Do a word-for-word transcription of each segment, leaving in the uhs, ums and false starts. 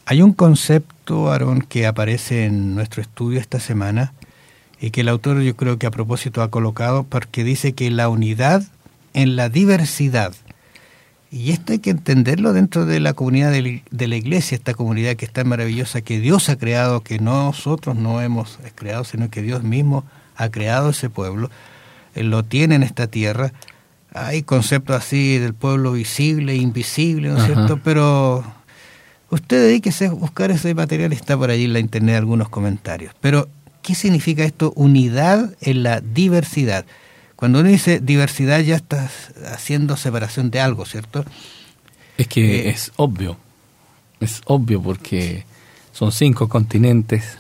Hay un concepto, Aarón, que aparece en nuestro estudio esta semana y que el autor yo creo que a propósito ha colocado porque dice que la unidad en la diversidad. Y esto hay que entenderlo dentro de la comunidad de la iglesia, esta comunidad que es tan maravillosa, que Dios ha creado, que nosotros no hemos creado, sino que Dios mismo ha creado ese pueblo, Él lo tiene en esta tierra. Hay conceptos así del pueblo visible, invisible, ¿no es cierto? Pero usted dedíquese a buscar ese material, está por allí en la internet algunos comentarios. Pero, ¿qué significa esto? Unidad en la diversidad. Cuando uno dice diversidad ya estás haciendo separación de algo, ¿cierto? Es que eh, es obvio, es obvio porque son cinco continentes,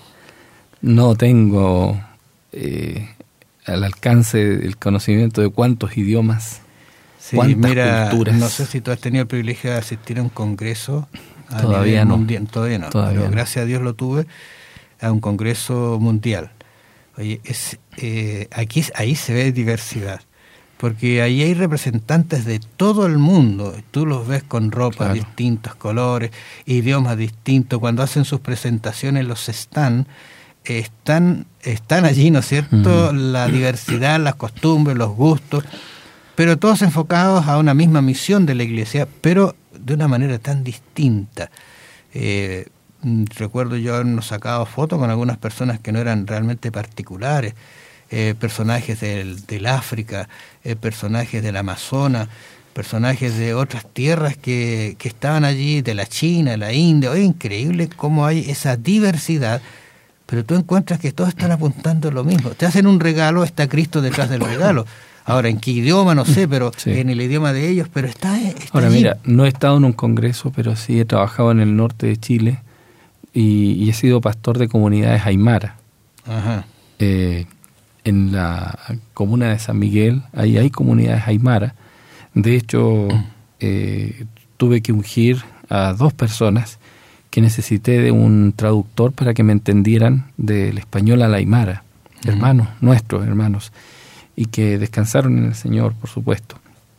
no tengo eh, al alcance el conocimiento de cuántos idiomas, sí, cuántas mira, culturas. No sé si tú has tenido el privilegio de asistir a un congreso a todavía nivel no. mundial, todavía no, todavía pero no. gracias a Dios lo tuve, a un congreso mundial. Oye, es, eh, aquí ahí se ve diversidad, porque ahí hay representantes de todo el mundo. Tú los ves con ropa claro. distintos, colores, idiomas distintos. Cuando hacen sus presentaciones, los están, están, están allí, ¿no es cierto? Uh-huh. La diversidad, las costumbres, los gustos, pero todos enfocados a una misma misión de la iglesia, pero de una manera tan distinta. Eh, Recuerdo yo habernos sacado fotos con algunas personas que no eran realmente particulares, eh, personajes del, del África, eh, personajes del Amazonas, personajes de otras tierras que, que estaban allí, de la China, de la India. Es increíble cómo hay esa diversidad, pero tú encuentras que todos están apuntando a lo mismo. Te hacen un regalo, está Cristo detrás del regalo. Ahora, ¿en qué idioma? No sé, pero sí. En el idioma de ellos, pero está, está Ahora, allí. Mira, no he estado en un congreso, pero sí he trabajado en el norte de Chile, Y, y he sido pastor de comunidades aymara. Ajá. Eh, en la comuna de San Miguel, ahí hay comunidades aymara. De hecho, eh, tuve que ungir a dos personas que necesité de un traductor para que me entendieran del español al aymara. Uh-huh. Hermanos, nuestros hermanos, y que descansaron en el Señor, por supuesto.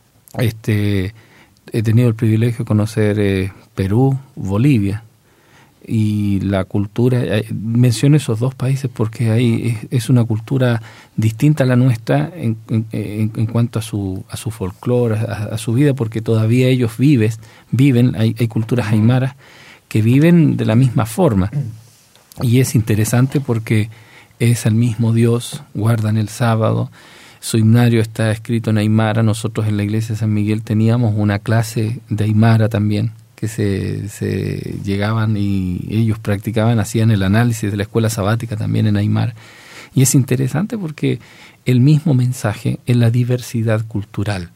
Este, he tenido el privilegio de conocer eh, Perú, Bolivia, y la cultura, eh, menciono esos dos países porque ahí es, es una cultura distinta a la nuestra en, en, en, en cuanto a su a su folclore, a, a su vida, porque todavía ellos vives, viven, hay, hay culturas aymaras que viven de la misma forma, y es interesante porque es el mismo Dios, guardan el sábado, su himnario está escrito en aymara. Nosotros en la iglesia de San Miguel teníamos una clase de aymara también, que se, se llegaban y ellos practicaban, hacían el análisis de la escuela sabática también en aymara. Y es interesante porque el mismo mensaje en la diversidad cultural.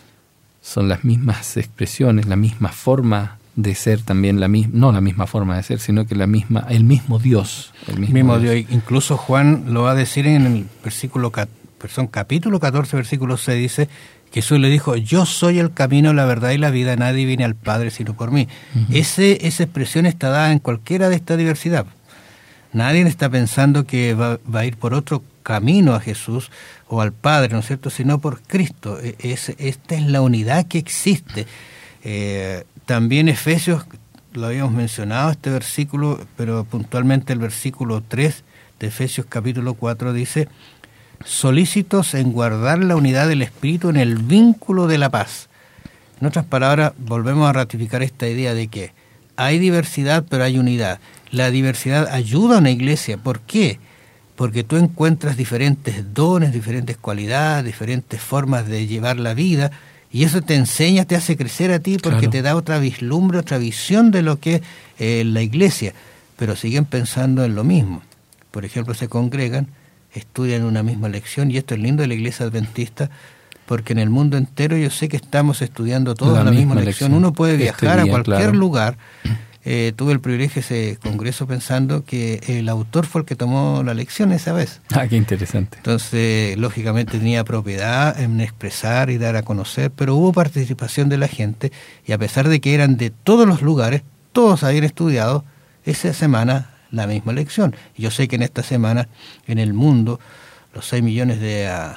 Son las mismas expresiones, la misma forma de ser también, la misma, no la misma forma de ser, sino que la misma, el mismo Dios. El mismo, mismo Dios. Dios. Incluso Juan lo va a decir en el versículo, perdón, capítulo catorce, versículo seis, dice: Jesús le dijo: yo soy el camino, la verdad y la vida, nadie viene al Padre sino por mí. Uh-huh. Ese, esa expresión está dada en cualquiera de esta diversidad. Nadie está pensando que va, va a ir por otro camino a Jesús o al Padre, ¿no es cierto?, sino por Cristo. Es, esta es la unidad que existe. Eh, también Efesios, lo habíamos mencionado este versículo, pero puntualmente el versículo tres de Efesios capítulo cuatro dice: solícitos en guardar la unidad del Espíritu en el vínculo de la paz. En otras palabras, volvemos a ratificar esta idea de que hay diversidad, pero hay unidad. La diversidad ayuda a una iglesia. ¿Por qué? Porque tú encuentras diferentes dones, diferentes cualidades, diferentes formas de llevar la vida, y eso te enseña, te hace crecer a ti, porque claro, te da otra vislumbre, otra visión de lo que es eh, la iglesia. Pero siguen pensando en lo mismo. Por ejemplo, se congregan, estudian una misma lección, y esto es lindo de la iglesia adventista, porque en el mundo entero yo sé que estamos estudiando todos la, la misma, misma lección. lección. Uno puede viajar este día, a cualquier claro. lugar. Eh, tuve el privilegio de ese congreso pensando que el autor fue el que tomó la lección esa vez. Ah, qué interesante. Entonces, lógicamente tenía propiedad en expresar y dar a conocer, pero hubo participación de la gente, y a pesar de que eran de todos los lugares, todos habían estudiado esa semana la misma lección. Yo sé que en esta semana, en el mundo, los seis millones de, uh,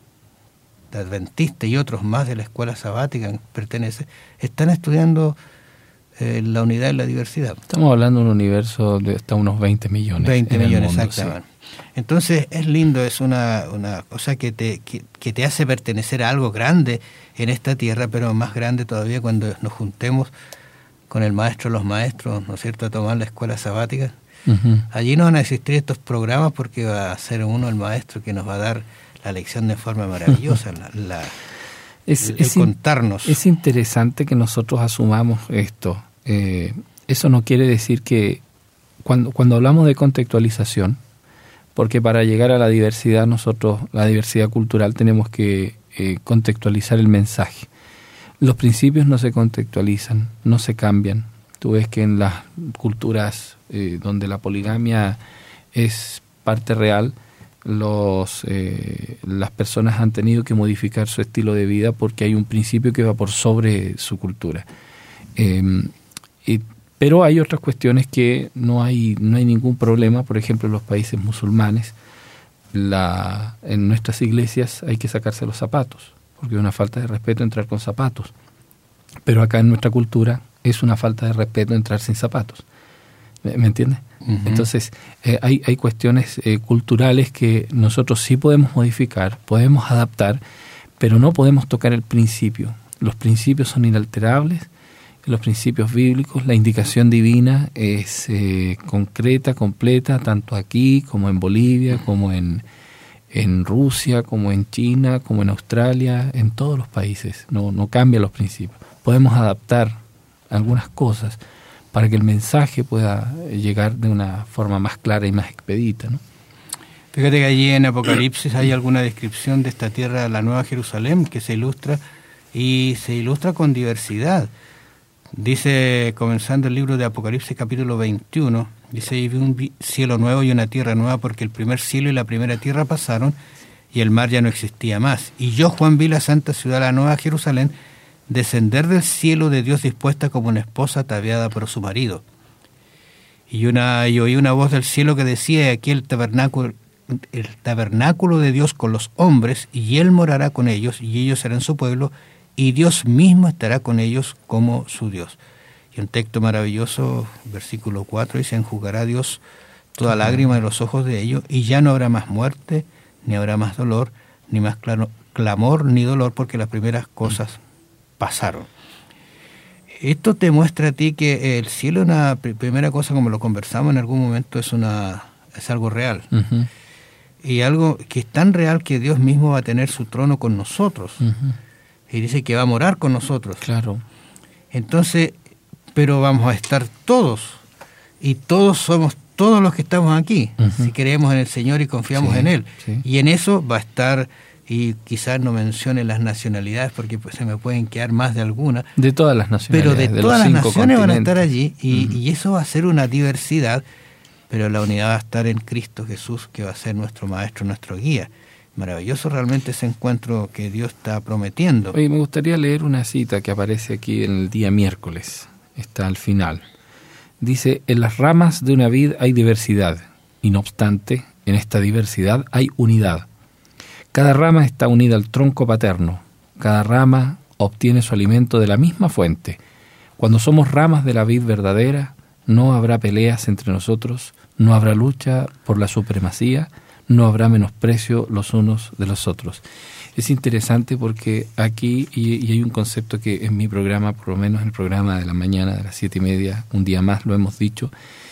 de adventistas y otros más de la escuela sabática que pertenece, están estudiando eh, la unidad y la diversidad. Estamos hablando de un universo de hasta unos veinte millones. veinte en millones, el mundo, exactamente. Sí. Entonces es lindo, es una, una cosa que te, que, que te hace pertenecer a algo grande en esta tierra, pero más grande todavía cuando nos juntemos con el maestro de los maestros, ¿no es cierto?, a tomar la escuela sabática. Uh-huh. Allí no van a existir estos programas porque va a ser uno el maestro que nos va a dar la lección de forma maravillosa, la, la, es, el, es el contarnos. Es interesante que nosotros asumamos esto. Eh, eso no quiere decir que cuando, cuando hablamos de contextualización, porque para llegar a la diversidad, nosotros, la diversidad cultural, tenemos que eh, contextualizar el mensaje. Los principios no se contextualizan, no se cambian. Tú ves que en las culturas eh, donde la poligamia es parte real, los eh, las personas han tenido que modificar su estilo de vida porque hay un principio que va por sobre su cultura. Eh, y, pero hay otras cuestiones que no hay no hay ningún problema. Por ejemplo, en los países musulmanes, la, en nuestras iglesias hay que sacarse los zapatos, porque es una falta de respeto entrar con zapatos. Pero acá en nuestra cultura es una falta de respeto entrar sin zapatos. ¿Me, me entiendes? Uh-huh. Entonces, eh, hay, hay cuestiones eh, culturales que nosotros sí podemos modificar, podemos adaptar, pero no podemos tocar el principio. Los principios son inalterables, los principios bíblicos, la indicación divina es eh, concreta, completa, tanto aquí como en Bolivia, como en, en Rusia, como en China, como en Australia, en todos los países. No, no cambia los principios. Podemos adaptar algunas cosas para que el mensaje pueda llegar de una forma más clara y más expedita, ¿no? Fíjate que allí en Apocalipsis hay alguna descripción de esta tierra, la Nueva Jerusalén, que se ilustra y se ilustra con diversidad. Dice, comenzando el libro de Apocalipsis capítulo veintiuno, dice: y vi un cielo nuevo y una tierra nueva, porque el primer cielo y la primera tierra pasaron y el mar ya no existía más. Y yo, Juan, vi la santa ciudad, la Nueva Jerusalén, descender del cielo de Dios, dispuesta como una esposa ataviada por su marido. Y, una, y oí una voz del cielo que decía: aquí el tabernáculo, el tabernáculo de Dios con los hombres, y Él morará con ellos, y ellos serán su pueblo, y Dios mismo estará con ellos como su Dios. Y un texto maravilloso, versículo cuatro, dice: enjugará Dios toda lágrima de los ojos de ellos, y ya no habrá más muerte, ni habrá más dolor, ni más clamor, ni dolor, porque las primeras cosas pasaron. Esto te muestra a ti que el cielo, una primera cosa, como lo conversamos en algún momento, es una es algo real. Uh-huh. Y algo que es tan real que Dios mismo va a tener su trono con nosotros. Uh-huh. Y dice que va a morar con nosotros. Claro. Entonces, pero vamos a estar todos. Y todos somos todos los que estamos aquí. Uh-huh. Si creemos en el Señor y confiamos sí, en Él. Sí. Y en eso va a estar... Y quizás no mencione las nacionalidades porque pues, se me pueden quedar más de alguna. De todas las nacionalidades. Pero de, de todas las naciones van a estar allí y, uh-huh. y eso va a ser una diversidad, pero la unidad va a estar en Cristo Jesús, que va a ser nuestro maestro, nuestro guía. Maravilloso realmente ese encuentro que Dios está prometiendo. Oye, me gustaría leer una cita que aparece aquí en el día miércoles. Está al final. Dice: en las ramas de una vid hay diversidad, y no obstante, en esta diversidad hay unidad. Cada rama está unida al tronco paterno. Cada rama obtiene su alimento de la misma fuente. Cuando somos ramas de la vid verdadera, no habrá peleas entre nosotros, no habrá lucha por la supremacía, no habrá menosprecio los unos de los otros. Es interesante porque aquí, y, y hay un concepto que en mi programa, por lo menos en el programa de la mañana de las siete y media, un día más lo hemos dicho,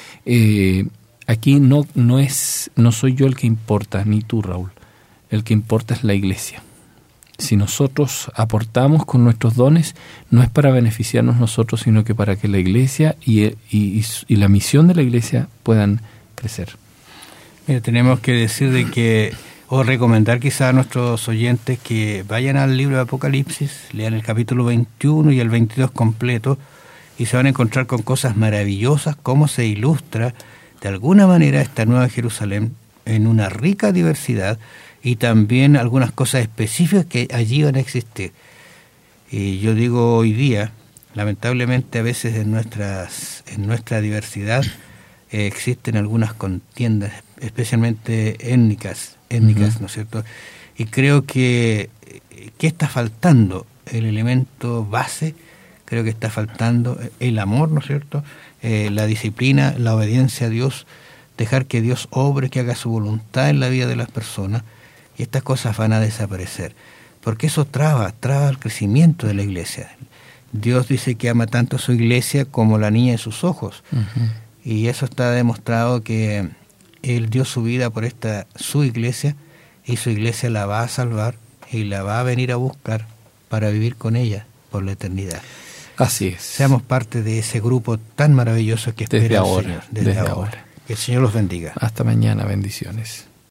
eh, aquí no, no, es, no soy yo el que importa, ni tú, Raúl. El que importa es la iglesia. Si nosotros aportamos con nuestros dones, no es para beneficiarnos nosotros, sino que para que la iglesia y, y, y la misión de la iglesia puedan crecer. Mira, tenemos que decir de que, o recomendar quizá a nuestros oyentes que vayan al libro de Apocalipsis, lean el capítulo veintiuno y el veintidós completo, y se van a encontrar con cosas maravillosas, cómo se ilustra de alguna manera esta Nueva Jerusalén en una rica diversidad, y también algunas cosas específicas que allí van a existir. Y yo digo hoy día, lamentablemente a veces en nuestras en nuestra diversidad eh, existen algunas contiendas, especialmente étnicas, étnicas, uh-huh. ¿no es cierto? Y creo que, que está faltando el elemento base creo que está faltando el amor, ¿no es cierto?, eh, la disciplina, la obediencia a Dios, dejar que Dios obre, que haga su voluntad en la vida de las personas, y estas cosas van a desaparecer, porque eso traba, traba el crecimiento de la iglesia. Dios dice que ama tanto a su iglesia como la niña de sus ojos, uh-huh. y eso está demostrado que Él dio su vida por esta su iglesia, y su iglesia la va a salvar y la va a venir a buscar para vivir con ella por la eternidad. Así es. Seamos parte de ese grupo tan maravilloso que espera desde el ahora, Señor. Desde, desde ahora. ahora. Que el Señor los bendiga. Hasta mañana, bendiciones.